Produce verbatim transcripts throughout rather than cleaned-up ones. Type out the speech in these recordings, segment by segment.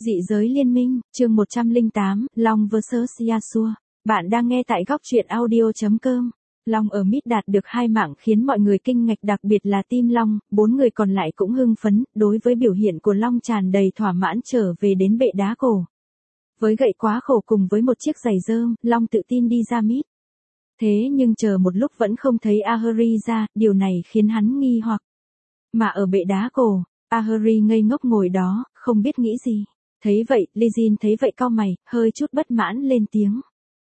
Dị giới liên minh, chương một trăm lẻ tám, Long versus Yasuo. Bạn đang nghe tại góc truyện audio chấm com. Long ở mid đạt được hai mạng khiến mọi người kinh ngạc, đặc biệt là team Long, bốn người còn lại cũng hưng phấn, đối với biểu hiện của Long tràn đầy thỏa mãn trở về đến bệ đá cổ. Với gậy quá khổ cùng với một chiếc giày rơm, Long tự tin đi ra mid. Thế nhưng chờ một lúc vẫn không thấy Ahri ra, điều này khiến hắn nghi hoặc. Mà ở bệ đá cổ, Ahri ngây ngốc ngồi đó, không biết nghĩ gì. Thấy vậy, Lee Jin thấy vậy cau mày, hơi chút bất mãn lên tiếng.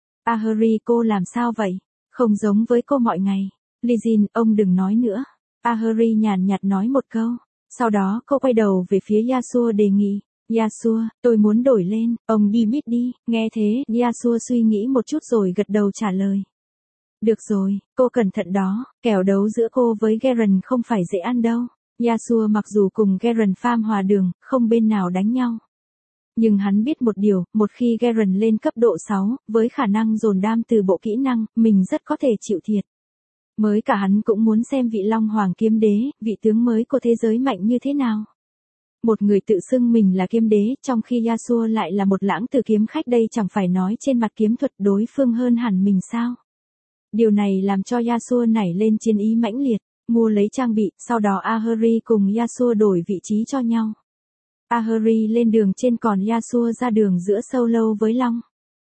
Ahri, cô làm sao vậy? Không giống với cô mọi ngày. Lee Jin, ông đừng nói nữa. Ahri nhàn nhạt nói một câu. Sau đó cô quay đầu về phía Yasuo đề nghị. Yasuo, tôi muốn đổi lên, ông đi mid đi. Nghe thế, Yasuo suy nghĩ một chút rồi gật đầu trả lời. Được rồi, cô cẩn thận đó, kèo đấu giữa cô với Garen không phải dễ ăn đâu. Yasuo mặc dù cùng Garen farm hòa đường, không bên nào đánh nhau. Nhưng hắn biết một điều, một khi Garen lên cấp độ sáu, với khả năng dồn đam từ bộ kỹ năng, mình rất có thể chịu thiệt. Mới cả hắn cũng muốn xem vị Long Hoàng Kiếm Đế, vị tướng mới của thế giới mạnh như thế nào. Một người tự xưng mình là kiếm đế, trong khi Yasuo lại là một lãng tử kiếm khách, đây chẳng phải nói trên mặt kiếm thuật đối phương hơn hẳn mình sao. Điều này làm cho Yasuo nảy lên chiến ý mãnh liệt, mua lấy trang bị, sau đó Ahri cùng Yasuo đổi vị trí cho nhau. Ahri lên đường trên còn Yasuo ra đường giữa solo với Long.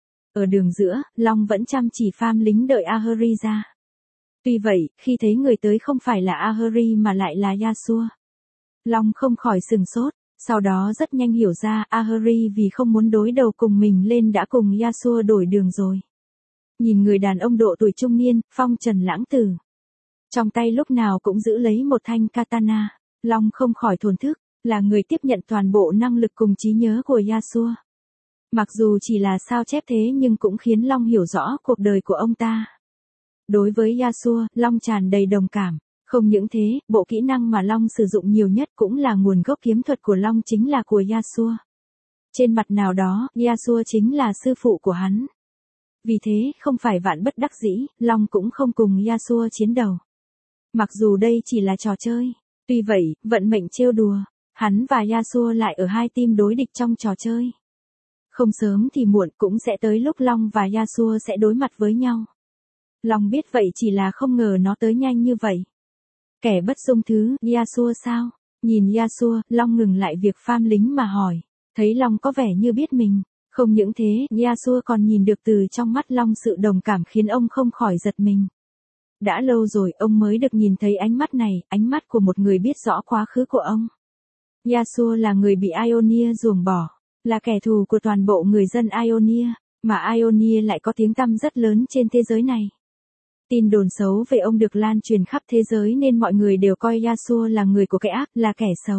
Ở đường giữa, Long vẫn chăm chỉ farm lính đợi Ahri ra. Tuy vậy, khi thấy người tới không phải là Ahri mà lại là Yasuo, Long không khỏi sừng sốt, sau đó rất nhanh hiểu ra Ahri vì không muốn đối đầu cùng mình lên đã cùng Yasuo đổi đường rồi. Nhìn người đàn ông độ tuổi trung niên, phong trần lãng tử. Trong tay lúc nào cũng giữ lấy một thanh katana, Long không khỏi thổn thức, là người tiếp nhận toàn bộ năng lực cùng trí nhớ của Yasuo. Mặc dù chỉ là sao chép thế nhưng cũng khiến Long hiểu rõ cuộc đời của ông ta. Đối với Yasuo, Long tràn đầy đồng cảm. Không những thế, bộ kỹ năng mà Long sử dụng nhiều nhất cũng là nguồn gốc kiếm thuật của Long chính là của Yasuo. Trên mặt nào đó, Yasuo chính là sư phụ của hắn. Vì thế, không phải vạn bất đắc dĩ, Long cũng không cùng Yasuo chiến đầu. Mặc dù đây chỉ là trò chơi. Tuy vậy, vận mệnh trêu đùa. Hắn và Yasuo lại ở hai team đối địch trong trò chơi. Không sớm thì muộn cũng sẽ tới lúc Long và Yasuo sẽ đối mặt với nhau. Long biết vậy chỉ là không ngờ nó tới nhanh như vậy. Kẻ bất dung thứ, Yasuo sao? Nhìn Yasuo, Long ngừng lại việc farm lính mà hỏi. Thấy Long có vẻ như biết mình. Không những thế, Yasuo còn nhìn được từ trong mắt Long sự đồng cảm khiến ông không khỏi giật mình. Đã lâu rồi ông mới được nhìn thấy ánh mắt này, ánh mắt của một người biết rõ quá khứ của ông. Yasuo là người bị Ionia ruồng bỏ, là kẻ thù của toàn bộ người dân Ionia, mà Ionia lại có tiếng tăm rất lớn trên thế giới này. Tin đồn xấu về ông được lan truyền khắp thế giới nên mọi người đều coi Yasuo là người của kẻ ác, là kẻ xấu.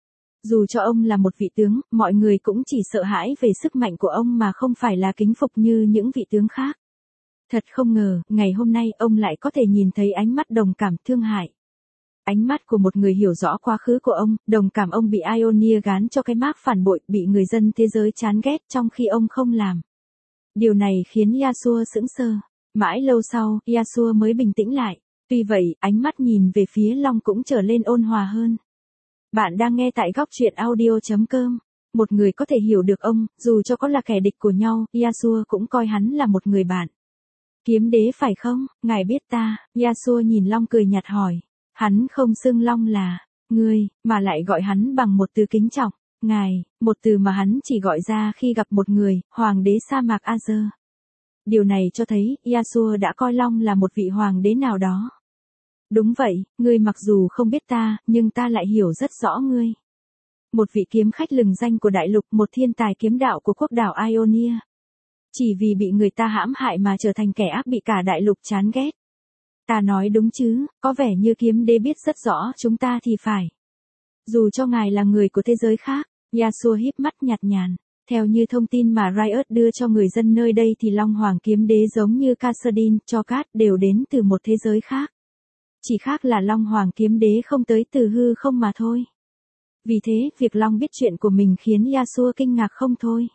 Dù cho ông là một vị tướng, mọi người cũng chỉ sợ hãi về sức mạnh của ông mà không phải là kính phục như những vị tướng khác. Thật không ngờ, ngày hôm nay ông lại có thể nhìn thấy ánh mắt đồng cảm thương hại. Ánh mắt của một người hiểu rõ quá khứ của ông, đồng cảm ông bị Ionia gán cho cái mác phản bội, bị người dân thế giới chán ghét trong khi ông không làm. Điều này khiến Yasuo sững sờ. Mãi lâu sau, Yasuo mới bình tĩnh lại. Tuy vậy, ánh mắt nhìn về phía Long cũng trở lên ôn hòa hơn. Bạn đang nghe tại góc truyện audio chấm com. Một người có thể hiểu được ông, dù cho có là kẻ địch của nhau, Yasuo cũng coi hắn là một người bạn. Kiếm đế phải không? Ngài biết ta. Yasuo nhìn Long cười nhạt hỏi. Hắn không xưng Long là ngươi, mà lại gọi hắn bằng một từ kính trọng, ngài, một từ mà hắn chỉ gọi ra khi gặp một người, hoàng đế sa mạc Azure. Điều này cho thấy, Yasuo đã coi Long là một vị hoàng đế nào đó. Đúng vậy, ngươi mặc dù không biết ta, nhưng ta lại hiểu rất rõ ngươi. Một vị kiếm khách lừng danh của đại lục, một thiên tài kiếm đạo của quốc đảo Ionia. Chỉ vì bị người ta hãm hại mà trở thành kẻ ác bị cả đại lục chán ghét. Ta nói đúng chứ, có vẻ như kiếm đế biết rất rõ chúng ta thì phải. Dù cho ngài là người của thế giới khác, Yasuo híp mắt nhạt nhàn. Theo như thông tin mà Riot đưa cho người dân nơi đây thì Long Hoàng Kiếm Đế giống như Kassadin, Cho'Gath đều đến từ một thế giới khác. Chỉ khác là Long Hoàng Kiếm Đế không tới từ hư không mà thôi. Vì thế, việc Long biết chuyện của mình khiến Yasuo kinh ngạc không thôi.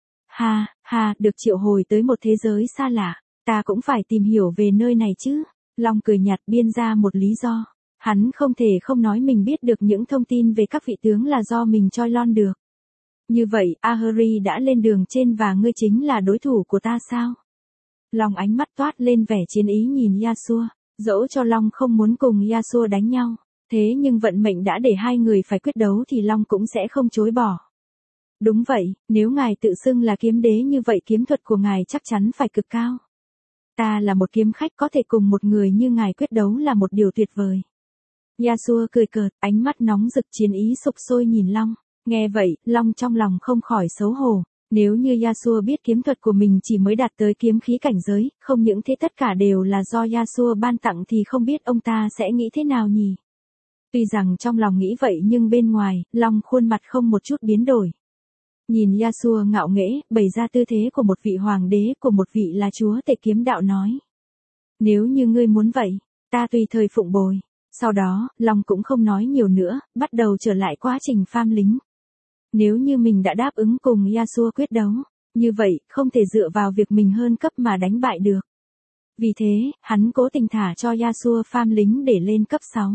Ha, ha, được triệu hồi tới một thế giới xa lạ, ta cũng phải tìm hiểu về nơi này chứ. Long cười nhạt biên ra một lý do. Hắn không thể không nói mình biết được những thông tin về các vị tướng là do mình choi lon được. Như vậy, Ahri đã lên đường trên và ngươi chính là đối thủ của ta sao? Long ánh mắt toát lên vẻ chiến ý nhìn Yasuo, dẫu cho Long không muốn cùng Yasuo đánh nhau, thế nhưng vận mệnh đã để hai người phải quyết đấu thì Long cũng sẽ không chối bỏ. Đúng vậy, nếu ngài tự xưng là kiếm đế như vậy kiếm thuật của ngài chắc chắn phải cực cao. Ta là một kiếm khách có thể cùng một người như ngài quyết đấu là một điều tuyệt vời. Yasuo cười cợt, ánh mắt nóng rực chiến ý sục sôi nhìn Long. Nghe vậy, Long trong lòng không khỏi xấu hổ. Nếu như Yasuo biết kiếm thuật của mình chỉ mới đạt tới kiếm khí cảnh giới, không những thế tất cả đều là do Yasuo ban tặng thì không biết ông ta sẽ nghĩ thế nào nhỉ? Tuy rằng trong lòng nghĩ vậy nhưng bên ngoài, Long khuôn mặt không một chút biến đổi. Nhìn Yasuo ngạo nghễ, bày ra tư thế của một vị hoàng đế, của một vị là chúa tể kiếm đạo nói. Nếu như ngươi muốn vậy, ta tùy thời phụng bồi. Sau đó, Long cũng không nói nhiều nữa, bắt đầu trở lại quá trình farm lính. Nếu như mình đã đáp ứng cùng Yasuo quyết đấu, như vậy, không thể dựa vào việc mình hơn cấp mà đánh bại được. Vì thế, hắn cố tình thả cho Yasuo farm lính để lên cấp sáu.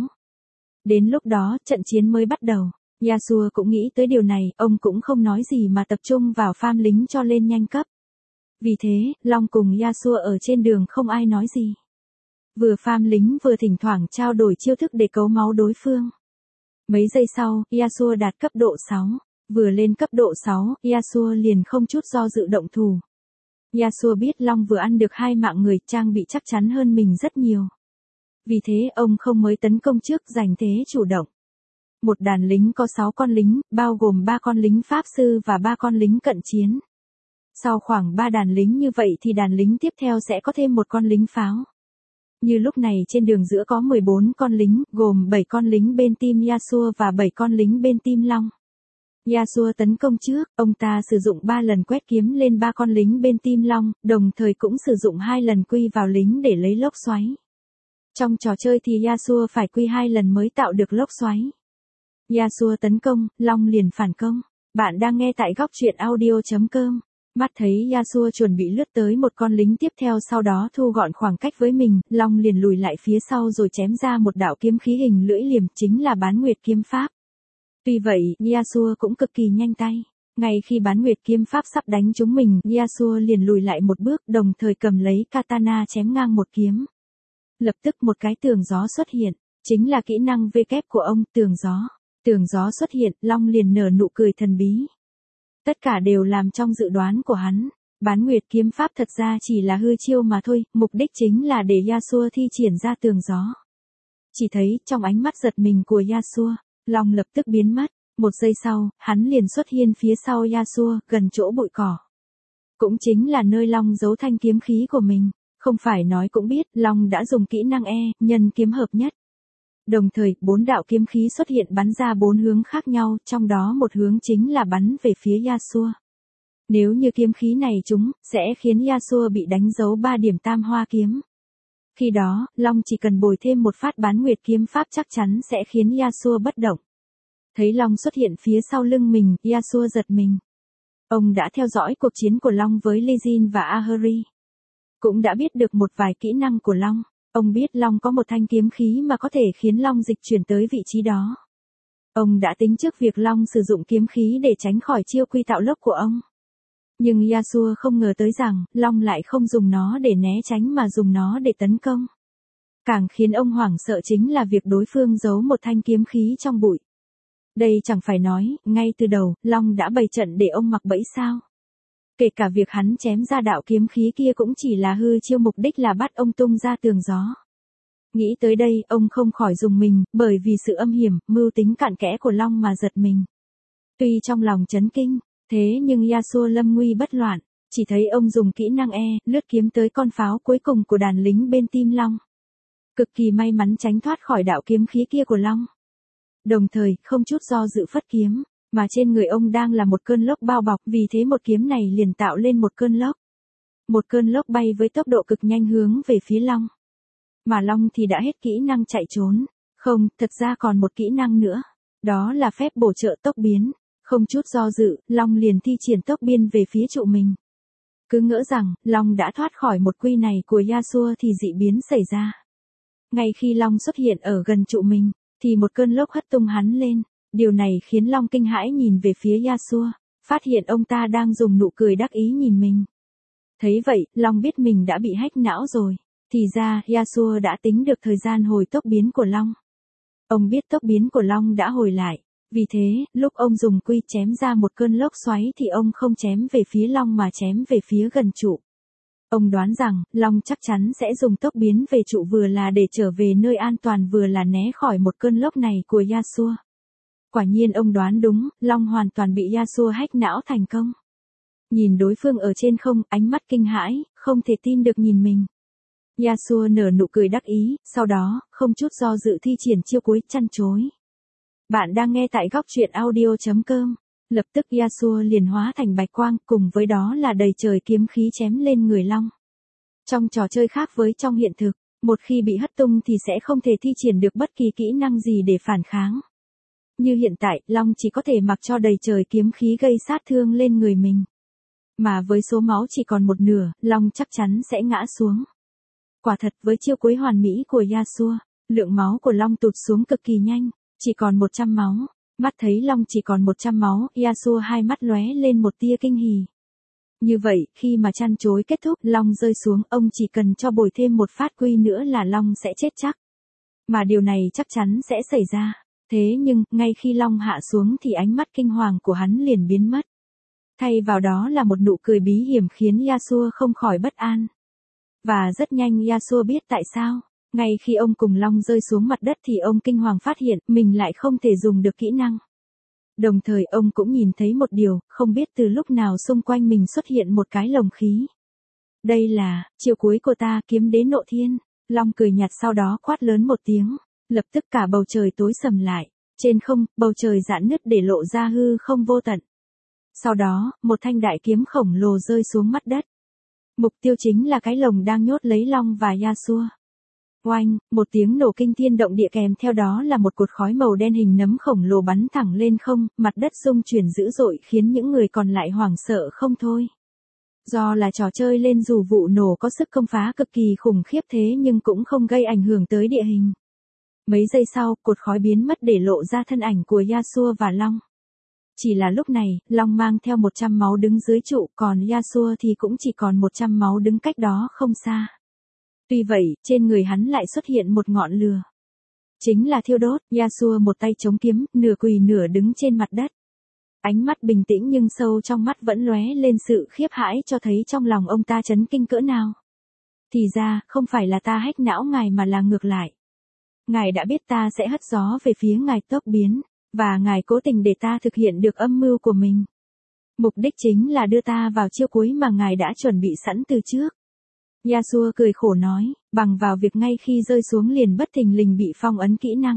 Đến lúc đó, trận chiến mới bắt đầu. Yasuo cũng nghĩ tới điều này, ông cũng không nói gì mà tập trung vào farm lính cho lên nhanh cấp. Vì thế, Long cùng Yasuo ở trên đường không ai nói gì. Vừa farm lính vừa thỉnh thoảng trao đổi chiêu thức để cấu máu đối phương. Mấy giây sau, Yasuo đạt cấp độ sáu. Vừa lên cấp độ sáu, Yasuo liền không chút do dự động thủ. Yasuo biết Long vừa ăn được hai mạng người, trang bị chắc chắn hơn mình rất nhiều. Vì thế ông không mới tấn công trước, giành thế chủ động. Một đàn lính có sáu con lính, bao gồm ba con lính pháp sư và ba con lính cận chiến. Sau khoảng ba đàn lính như vậy thì đàn lính tiếp theo sẽ có thêm một con lính pháo. Như lúc này trên đường giữa có mười bốn con lính, gồm bảy con lính bên team Yasuo và bảy con lính bên team Long. Yasuo tấn công trước, ông ta sử dụng ba lần quét kiếm lên ba con lính bên team Long, đồng thời cũng sử dụng hai lần quy vào lính để lấy lốc xoáy. Trong trò chơi thì Yasuo phải quy hai lần mới tạo được lốc xoáy. Yasuo tấn công, Long liền phản công. Bạn đang nghe tại góc truyện audio chấm com. Mắt thấy Yasuo chuẩn bị lướt tới một con lính tiếp theo, sau đó thu gọn khoảng cách với mình, Long liền lùi lại phía sau rồi chém ra một đạo kiếm khí hình lưỡi liềm, chính là Bán Nguyệt kiếm pháp. Tuy vậy, Yasuo cũng cực kỳ nhanh tay. Ngay khi Bán Nguyệt kiếm pháp sắp đánh trúng mình, Yasuo liền lùi lại một bước, đồng thời cầm lấy katana chém ngang một kiếm. Lập tức một cái tường gió xuất hiện, chính là kỹ năng V kép của ông, tường gió. Tường gió xuất hiện, Long liền nở nụ cười thần bí. Tất cả đều làm trong dự đoán của hắn. Bán Nguyệt kiếm pháp thật ra chỉ là hư chiêu mà thôi, mục đích chính là để Yasuo thi triển ra tường gió. Chỉ thấy, trong ánh mắt giật mình của Yasuo, Long lập tức biến mất. Một giây sau, hắn liền xuất hiện phía sau Yasuo, gần chỗ bụi cỏ. Cũng chính là nơi Long giấu thanh kiếm khí của mình. Không phải nói cũng biết, Long đã dùng kỹ năng E, nhân kiếm hợp nhất. Đồng thời, bốn đạo kiếm khí xuất hiện bắn ra bốn hướng khác nhau, trong đó một hướng chính là bắn về phía Yasuo. Nếu như kiếm khí này trúng, sẽ khiến Yasuo bị đánh dấu ba điểm tam hoa kiếm. Khi đó, Long chỉ cần bồi thêm một phát Bán Nguyệt kiếm pháp chắc chắn sẽ khiến Yasuo bất động. Thấy Long xuất hiện phía sau lưng mình, Yasuo giật mình. Ông đã theo dõi cuộc chiến của Long với Lee Sin và Ahri. Cũng đã biết được một vài kỹ năng của Long. Ông biết Long có một thanh kiếm khí mà có thể khiến Long dịch chuyển tới vị trí đó. Ông đã tính trước việc Long sử dụng kiếm khí để tránh khỏi chiêu quy tạo lốc của ông. Nhưng Yasuo không ngờ tới rằng, Long lại không dùng nó để né tránh mà dùng nó để tấn công. Càng khiến ông hoảng sợ chính là việc đối phương giấu một thanh kiếm khí trong bụi. Đây chẳng phải nói, ngay từ đầu, Long đã bày trận để ông mặc bẫy sao. Kể cả việc hắn chém ra đạo kiếm khí kia cũng chỉ là hư chiêu, mục đích là bắt ông tung ra tường gió. Nghĩ tới đây, ông không khỏi rùng mình, bởi vì sự âm hiểm, mưu tính cặn kẽ của Long mà giật mình. Tuy trong lòng chấn kinh, thế nhưng Yasuo lâm nguy bất loạn, chỉ thấy ông dùng kỹ năng E, lướt kiếm tới con pháo cuối cùng của đàn lính bên team Long. Cực kỳ may mắn tránh thoát khỏi đạo kiếm khí kia của Long. Đồng thời, không chút do dự phất kiếm, mà trên người ông đang là một cơn lốc bao bọc, vì thế một kiếm này liền tạo lên một cơn lốc. Một cơn lốc bay với tốc độ cực nhanh hướng về phía Long. Mà Long thì đã hết kỹ năng chạy trốn. Không, thật ra còn một kỹ năng nữa. Đó là phép bổ trợ tốc biến. Không chút do dự, Long liền thi triển tốc biên về phía trụ mình. Cứ ngỡ rằng, Long đã thoát khỏi một quy này của Yasuo thì dị biến xảy ra. Ngay khi Long xuất hiện ở gần trụ mình, thì một cơn lốc hất tung hắn lên. Điều này khiến Long kinh hãi nhìn về phía Yasuo. phát hiện ông ta đang dùng nụ cười đắc ý nhìn mình. Thấy vậy, Long biết mình đã bị hack não rồi. Thì ra, Yasuo đã tính được thời gian hồi tốc biến của Long. Ông biết tốc biến của Long đã hồi lại. Vì thế, lúc ông dùng quy chém ra một cơn lốc xoáy thì ông không chém về phía Long mà chém về phía gần trụ. Ông đoán rằng, Long chắc chắn sẽ dùng tốc biến về trụ vừa là để trở về nơi an toàn vừa là né khỏi một cơn lốc này của Yasuo. Quả nhiên ông đoán đúng, Long hoàn toàn bị Yasuo hack não thành công. Nhìn đối phương ở trên không, ánh mắt kinh hãi, không thể tin được nhìn mình. Yasuo nở nụ cười đắc ý, sau đó, không chút do dự thi triển chiêu cuối chăn chối. Bạn đang nghe tại góc truyện audio chấm com. Lập tức Yasuo liền hóa thành bạch quang, cùng với đó là đầy trời kiếm khí chém lên người Long. Trong trò chơi khác với trong hiện thực, một khi bị hất tung thì sẽ không thể thi triển được bất kỳ kỹ năng gì để phản kháng. Như hiện tại, Long chỉ có thể mặc cho đầy trời kiếm khí gây sát thương lên người mình. Mà với số máu chỉ còn một nửa, Long chắc chắn sẽ ngã xuống. Quả thật với chiêu cuối hoàn mỹ của Yasuo, lượng máu của Long tụt xuống cực kỳ nhanh, chỉ còn một trăm máu. Mắt thấy Long chỉ còn một trăm máu, Yasuo hai mắt lóe lên một tia kinh hỉ. Như vậy, khi mà chăn chối kết thúc, Long rơi xuống, ông chỉ cần cho bồi thêm một phát quy nữa là Long sẽ chết chắc. Mà điều này chắc chắn sẽ xảy ra. Thế nhưng, ngay khi Long hạ xuống thì ánh mắt kinh hoàng của hắn liền biến mất. Thay vào đó là một nụ cười bí hiểm khiến Yasuo không khỏi bất an. Và rất nhanh Yasuo biết tại sao. Ngay khi ông cùng Long rơi xuống mặt đất thì ông kinh hoàng phát hiện mình lại không thể dùng được kỹ năng. Đồng thời ông cũng nhìn thấy một điều, không biết từ lúc nào xung quanh mình xuất hiện một cái lồng khí. Đây là, chiêu cuối của ta, kiếm đế nộ thiên. Long cười nhạt sau đó quát lớn một tiếng. Lập tức cả bầu trời tối sầm lại. Trên không, bầu trời giãn nứt để lộ ra hư không vô tận. Sau đó, một thanh đại kiếm khổng lồ rơi xuống mặt đất. Mục tiêu chính là cái lồng đang nhốt lấy Long và Yasuo. Oanh, một tiếng nổ kinh thiên động địa kèm theo đó là một cột khói màu đen hình nấm khổng lồ bắn thẳng lên không, mặt đất rung chuyển dữ dội khiến những người còn lại hoảng sợ không thôi. Do là trò chơi lên dù vụ nổ có sức công phá cực kỳ khủng khiếp thế nhưng cũng không gây ảnh hưởng tới địa hình. Mấy giây sau, cột khói biến mất để lộ ra thân ảnh của Yasuo và Long. Chỉ là lúc này, Long mang theo một trăm máu đứng dưới trụ, còn Yasuo thì cũng chỉ còn một trăm máu đứng cách đó không xa. Tuy vậy, trên người hắn lại xuất hiện một ngọn lửa. Chính là thiêu đốt, Yasuo một tay chống kiếm, nửa quỳ nửa đứng trên mặt đất. Ánh mắt bình tĩnh nhưng sâu trong mắt vẫn lóe lên sự khiếp hãi cho thấy trong lòng ông ta chấn kinh cỡ nào. Thì ra, không phải là ta hack não ngài mà là ngược lại. Ngài đã biết ta sẽ hất gió về phía ngài tốc biến, và ngài cố tình để ta thực hiện được âm mưu của mình. Mục đích chính là đưa ta vào chiêu cuối mà ngài đã chuẩn bị sẵn từ trước. Yasuo cười khổ nói, bằng vào việc ngay khi rơi xuống liền bất thình lình bị phong ấn kỹ năng.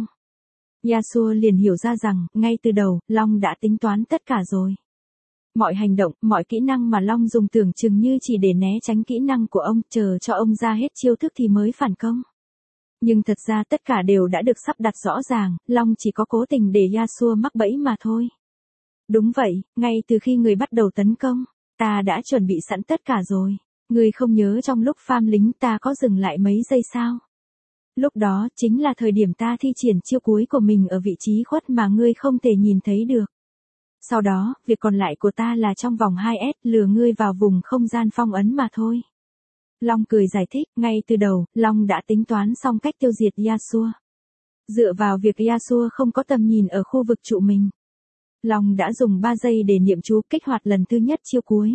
Yasuo liền hiểu ra rằng, ngay từ đầu, Long đã tính toán tất cả rồi. Mọi hành động, mọi kỹ năng mà Long dùng tưởng chừng như chỉ để né tránh kỹ năng của ông, chờ cho ông ra hết chiêu thức thì mới phản công. Nhưng thật ra tất cả đều đã được sắp đặt rõ ràng, Long chỉ có cố tình để Yasuo mắc bẫy mà thôi. Đúng vậy, ngay từ khi người bắt đầu tấn công, ta đã chuẩn bị sẵn tất cả rồi. Ngươi không nhớ trong lúc farm lính ta có dừng lại mấy giây sao? Lúc đó chính là thời điểm ta thi triển chiêu cuối của mình ở vị trí khuất mà ngươi không thể nhìn thấy được. Sau đó, việc còn lại của ta là trong vòng hai S lừa ngươi vào vùng không gian phong ấn mà thôi. Long cười giải thích, ngay từ đầu, Long đã tính toán xong cách tiêu diệt Yasuo. Dựa vào việc Yasuo không có tầm nhìn ở khu vực trụ mình, Long đã dùng ba giây để niệm chú kích hoạt lần thứ nhất chiêu cuối.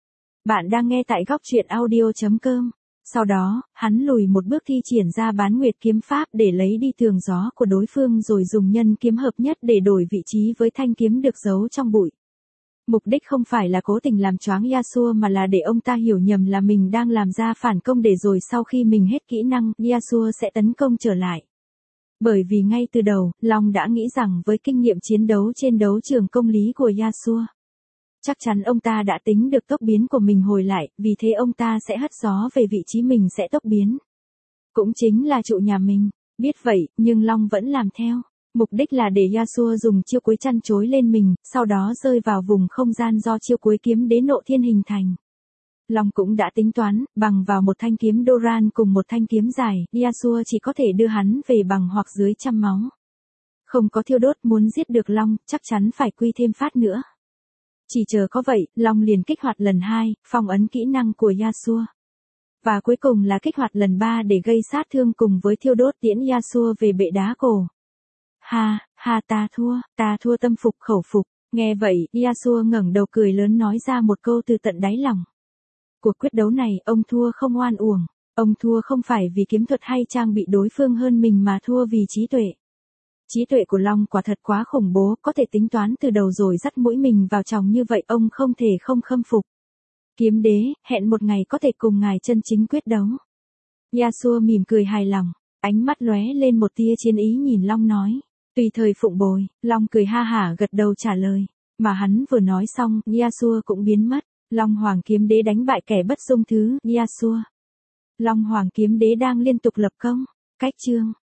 Bạn đang nghe tại góc truyện audio chấm com. Sau đó, hắn lùi một bước thi triển ra bán nguyệt kiếm pháp để lấy đi tường gió của đối phương rồi dùng nhân kiếm hợp nhất để đổi vị trí với thanh kiếm được giấu trong bụi. Mục đích không phải là cố tình làm choáng Yasuo mà là để ông ta hiểu nhầm là mình đang làm ra phản công để rồi sau khi mình hết kỹ năng, Yasuo sẽ tấn công trở lại. Bởi vì ngay từ đầu, Long đã nghĩ rằng với kinh nghiệm chiến đấu trên đấu trường công lý của Yasuo, chắc chắn ông ta đã tính được tốc biến của mình hồi lại, vì thế ông ta sẽ hất gió về vị trí mình sẽ tốc biến. Cũng chính là trụ nhà mình. Biết vậy, nhưng Long vẫn làm theo. Mục đích là để Yasuo dùng chiêu cuối chăn chối lên mình, sau đó rơi vào vùng không gian do chiêu cuối kiếm đế nộ thiên hình thành. Long cũng đã tính toán, bằng vào một thanh kiếm Doran cùng một thanh kiếm dài, Yasuo chỉ có thể đưa hắn về bằng hoặc dưới trăm máu. Không có thiêu đốt muốn giết được Long, chắc chắn phải quy thêm phát nữa. Chỉ chờ có vậy, Long liền kích hoạt lần hai, phong ấn kỹ năng của Yasuo. Và cuối cùng là kích hoạt lần ba để gây sát thương cùng với thiêu đốt tiễn Yasuo về bệ đá cổ. Ha, ha ta thua, ta thua tâm phục khẩu phục. Nghe vậy, Yasuo ngẩng đầu cười lớn nói ra một câu từ tận đáy lòng. Cuộc quyết đấu này, ông thua không oan uổng. Ông thua không phải vì kiếm thuật hay trang bị đối phương hơn mình mà thua vì trí tuệ. Trí tuệ của Long quả thật quá khủng bố, có thể tính toán từ đầu rồi dắt mũi mình vào chồng như vậy, ông không thể không khâm phục. Kiếm đế, hẹn một ngày có thể cùng ngài chân chính quyết đấu. Yasuo mỉm cười hài lòng, ánh mắt lóe lên một tia chiến ý nhìn Long nói. Tùy thời phụng bồi, Long cười ha hả gật đầu trả lời. Mà hắn vừa nói xong, Yasuo cũng biến mất. Long Hoàng kiếm đế đánh bại kẻ bất dung thứ, Yasuo. Long Hoàng kiếm đế đang liên tục lập công. Cách chương